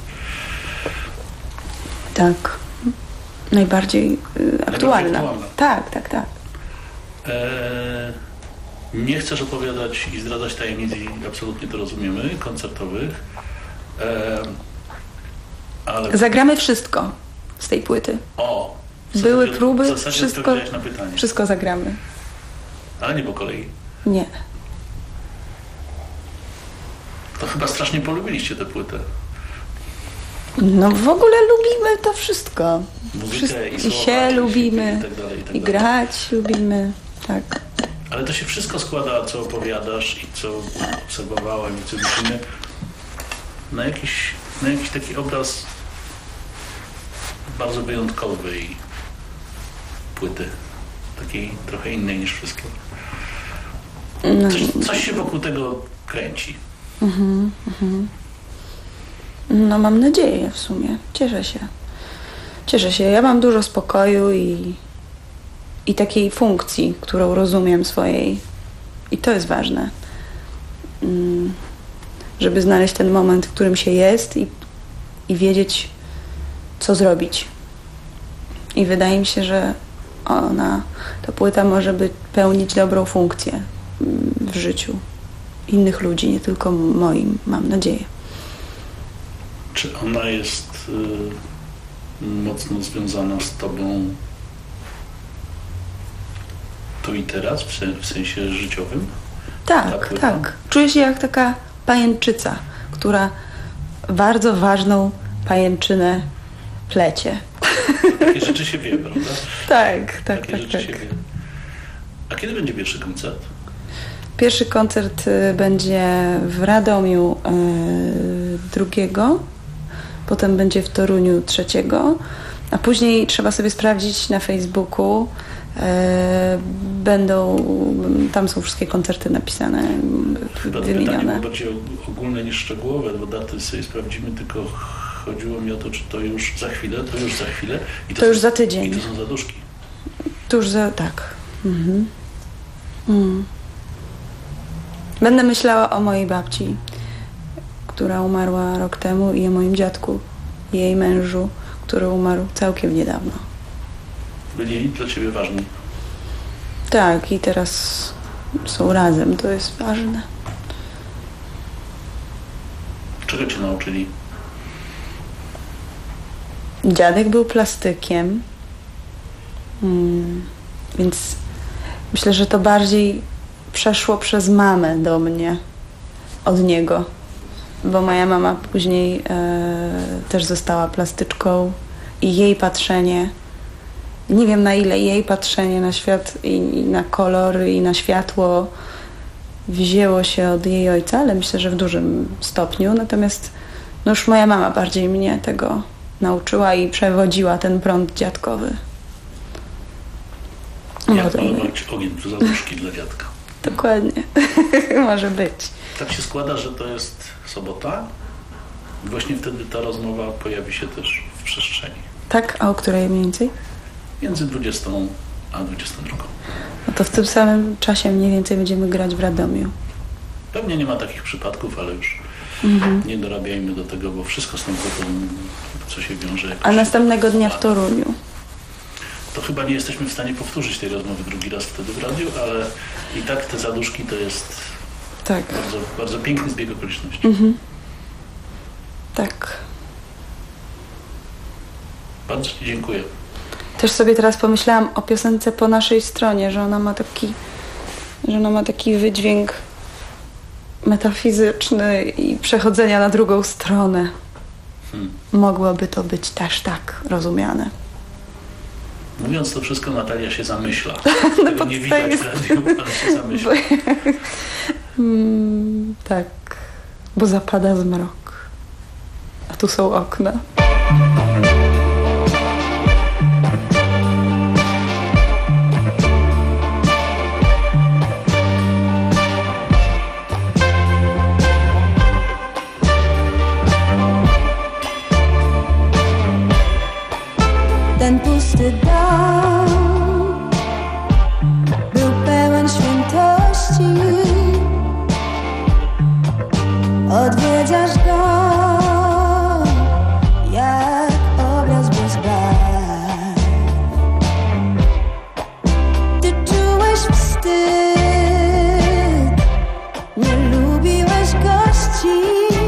Tak. Najbardziej y, aktualna. aktualna. Tak, tak, tak. Eee, nie chcesz opowiadać i zdradzać tajemnic, i absolutnie to rozumiemy, koncertowych. Eee, ale... Zagramy wszystko z tej płyty. O! Były zasadzie, próby, wszystko, na pytanie. wszystko zagramy. Ale nie po kolei. Nie. To chyba strasznie polubiliście tę płytę. No w ogóle lubimy to wszystko. Muzykę Wszystko. i, I słowa, się i lubimy, i, tak dalej, i, tak i dalej. grać lubimy, tak. Ale to się wszystko składa, co opowiadasz i co obserwowałem i co widzimy, na jakiś, na jakiś taki obraz bardzo wyjątkowej płyty. Takiej trochę innej niż wszystkie. Coś, coś się wokół tego kręci. Mhm, mhm. No mam nadzieję w sumie. Cieszę się. Cieszę się. Ja mam dużo spokoju i, i takiej funkcji, którą rozumiem swojej. I to jest ważne. Żeby znaleźć ten moment, w którym się jest i, i wiedzieć, co zrobić. I wydaje mi się, że ona, ta płyta może by pełnić dobrą funkcję w życiu innych ludzi, nie tylko moim, mam nadzieję. Czy ona jest y, mocno związana z tobą tu i teraz, w, sen, w sensie życiowym? Tak, tak. Czuję się jak taka pajęczyca, która bardzo ważną pajęczynę plecie. Takie rzeczy się wie, prawda? Tak, tak, Takie tak, rzeczy tak. się wie. A kiedy będzie pierwszy koncert? Pierwszy koncert y, będzie w Radomiu y, drugiego, potem będzie w Toruniu trzeciego, a później trzeba sobie sprawdzić na Facebooku. y, Będą, tam są wszystkie koncerty napisane, Chyba to wymienione. pytanie było bardziej ogólne niż szczegółowe, bo daty sobie sprawdzimy, tylko chodziło mi o to, czy to już za chwilę, to już za chwilę. I to, To są, już za tydzień. I to są zaduszki. To już za, tak. Mhm. Mm. Będę myślała o mojej babci, która umarła rok temu, i o moim dziadku, jej mężu, który umarł całkiem niedawno. Byli dla ciebie ważni. Tak, i teraz są razem, to jest ważne. Czego cię nauczyli? Dziadek był plastykiem, mm, więc myślę, że to bardziej przeszło przez mamę do mnie od niego, bo moja mama później e, też została plastyczką i jej patrzenie, nie wiem na ile jej patrzenie na świat i, i na kolory i na światło wzięło się od jej ojca, ale myślę, że w dużym stopniu, natomiast no już moja mama bardziej mnie tego nauczyła i przewodziła ten prąd dziadkowy. Jak malować ogień w zaduszki dla dziadka. Dokładnie. Może być. Tak się składa, że to jest sobota i właśnie wtedy ta rozmowa pojawi się też w przestrzeni. Tak? A o której mniej więcej? Między dwudziestą a dwudziestą drugą. No to w tym samym czasie mniej więcej będziemy grać w Radomiu. Pewnie nie ma takich przypadków, ale już Mhm. nie dorabiajmy do tego, bo wszystko z tą płytą, co się wiąże. Jakoś... A następnego dnia w Toruniu. To chyba nie jesteśmy w stanie powtórzyć tej rozmowy drugi raz wtedy w radiu, ale i tak te zaduszki to jest tak. bardzo, bardzo piękny zbieg okoliczności. Mhm. Tak. Bardzo Ci dziękuję. Też sobie teraz pomyślałam o piosence Po naszej stronie, że ona ma taki, że ona ma taki wydźwięk metafizyczny i przechodzenia na drugą stronę. Hmm. Mogłoby to być też tak rozumiane. Mówiąc to wszystko, Natalia się zamyśla. No Tego nie widać w radiu, ale się zamyśla. mm, tak, bo zapada zmrok, a tu są okna. Ten pusty dom był pełen świętości. Odwiedzasz go jak obraz bez barw. Ty czułeś wstyd, nie lubiłeś gości,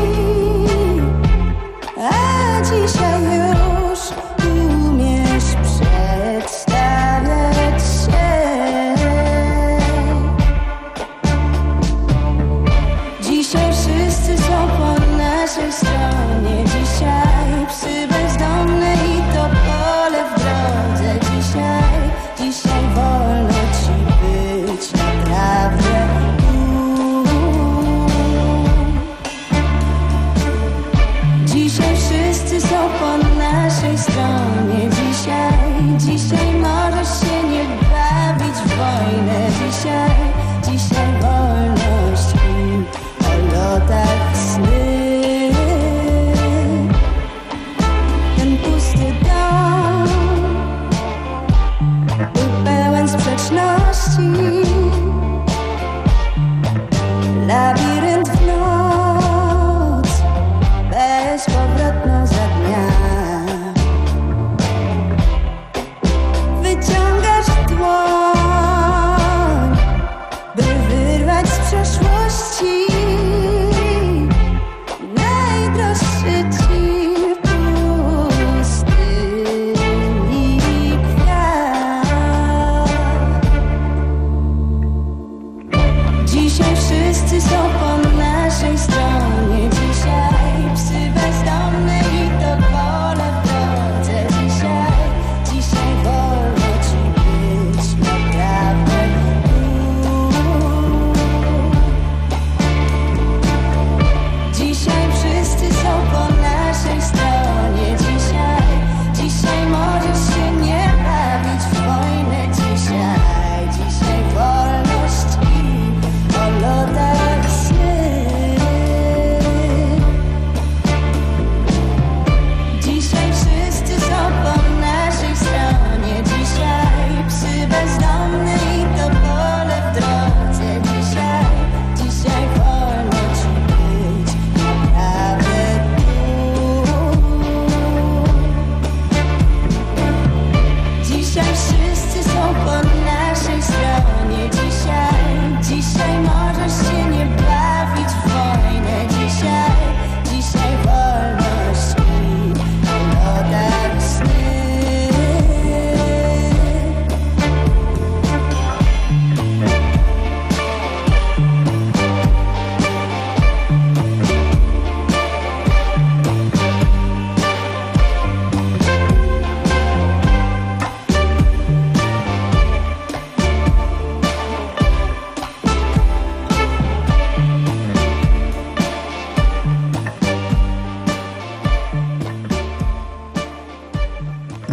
a dzisiaj już umiesz przedstawiać się. Dzisiaj wszyscy są po naszej stronie. Dzisiaj psy bezdomne i to pole w drodze. Dzisiaj, dzisiaj wolno ci być naprawdę. Dzisiaj wszyscy są po naszej stronie. Dzisiaj, dzisiaj możesz się nie bawić w wojnę. Dzisiaj, dzisiaj wolność i o lotach sny.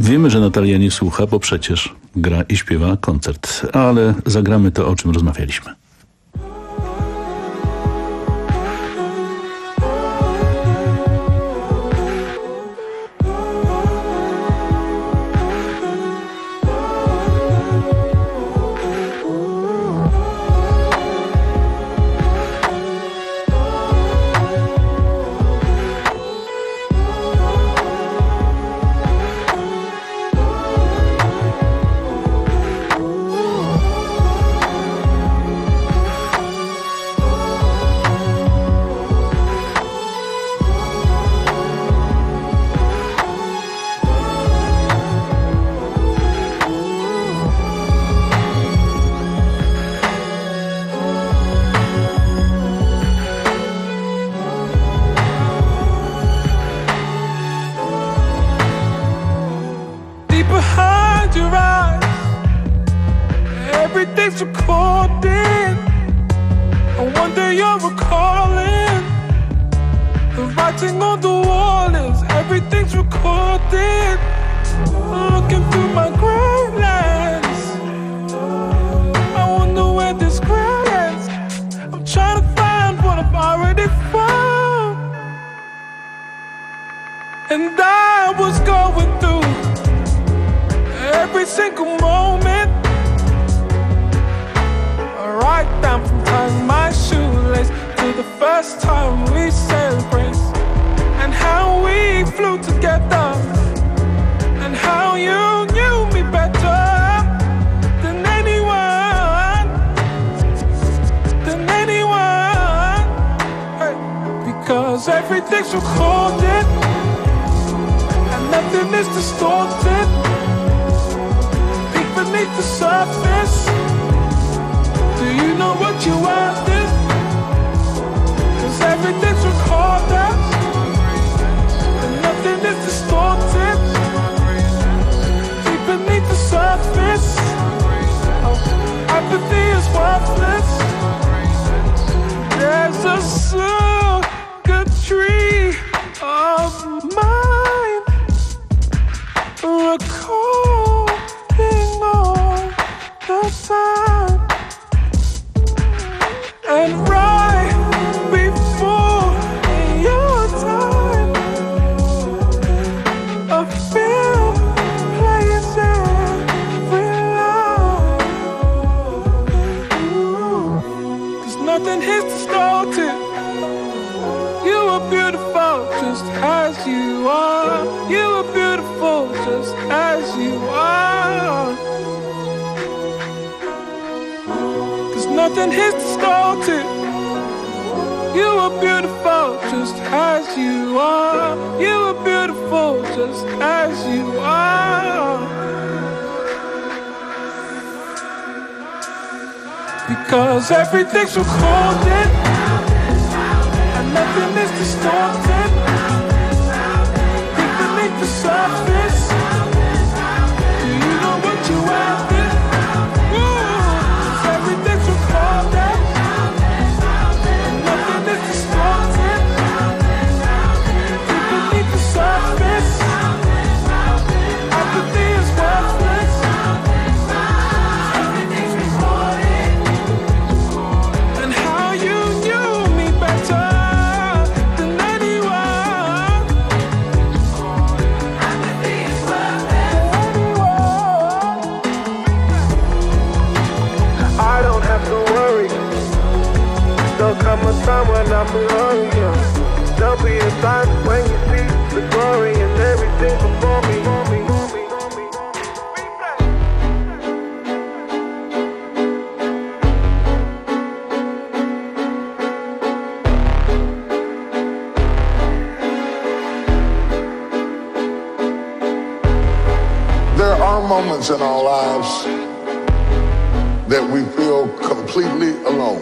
Wiemy, że Natalia nie słucha, bo przecież gra i śpiewa koncert. Ale zagramy to, o czym rozmawialiśmy. Everything's recorded, and one day you're recalling. The writing on the wall is everything's recorded. Looking through my gray lens, I wonder where this gray ends. I'm trying to find what I've already found. And I was going through every single moment, right down from tying my shoelace to the first time we said grace, and how we flew together, and how you knew me better than anyone, than anyone, hey. Because everything's recorded and nothing is distorted. Peek beneath the surface, do you know what you wanted? Cause everything's recorded and nothing is distorted. Deep beneath the surface, oh, apathy is worthless. There's a circuitry of mine recording all the time. And right before your time, a film plays every line. Cause nothing is distorted. You are beautiful just as you are. You are beautiful just as you are. Nothing is distorted. You are beautiful just as you are. You are beautiful just as you are. Because everything's recorded and nothing is distorted. Deep beneath the surface, do you know what you are? Come a time when I'm alone, yeah. There'll be a time when you see the glory and everything before me. There are moments in our lives that we feel completely alone.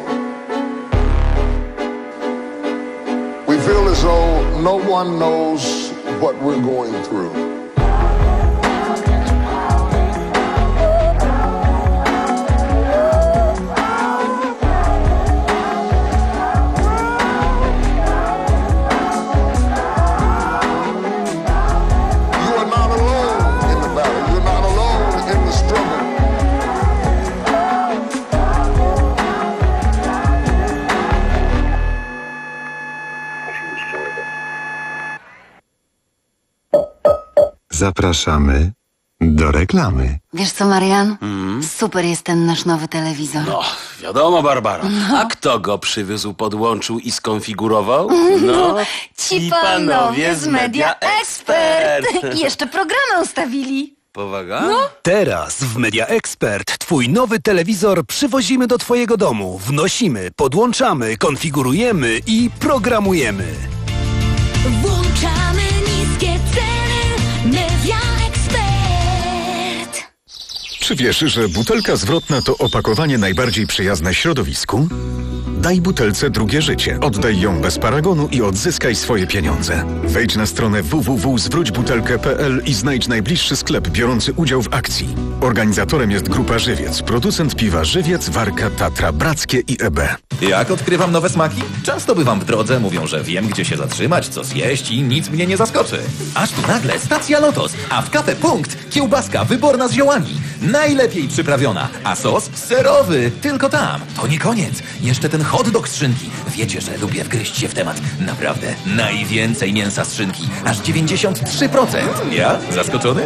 We feel as though no one knows what we're going through. You are not alone in the battle. Zapraszamy do reklamy. Wiesz co, Marian? Mm. Super jest ten nasz nowy telewizor. No, wiadomo, Barbara. No. A kto go przywiózł, podłączył i skonfigurował? No, ci panowie z Media Expert. I jeszcze programy ustawili. Powaga? No. Teraz w Media Expert twój nowy telewizor przywozimy do twojego domu. Wnosimy, podłączamy, konfigurujemy i programujemy. Włączamy niskie ceny. Media Expert. Czy wiesz, że butelka zwrotna to opakowanie najbardziej przyjazne środowisku? Daj butelce drugie życie. Oddaj ją bez paragonu i odzyskaj swoje pieniądze. Wejdź na stronę w w w kropka zwróć butelkę kropka p l i znajdź najbliższy sklep biorący udział w akcji. Organizatorem jest Grupa Żywiec, producent piwa Żywiec, Warka, Tatra, Brackie i E B. Jak odkrywam nowe smaki? Często bywam w drodze, mówią, że wiem, gdzie się zatrzymać, co zjeść i nic mnie nie zaskoczy. Aż tu nagle stacja Lotos, a w Cafe Punkt kiełbaska wyborna z ziołami. Najlepiej przyprawiona, a sos serowy, tylko tam. To nie koniec, jeszcze ten hot dog z szynki. Wiecie, że lubię wgryźć się w temat. Naprawdę, najwięcej mięsa z szynki, aż dziewięćdziesiąt trzy procent. Ja? Zaskoczony?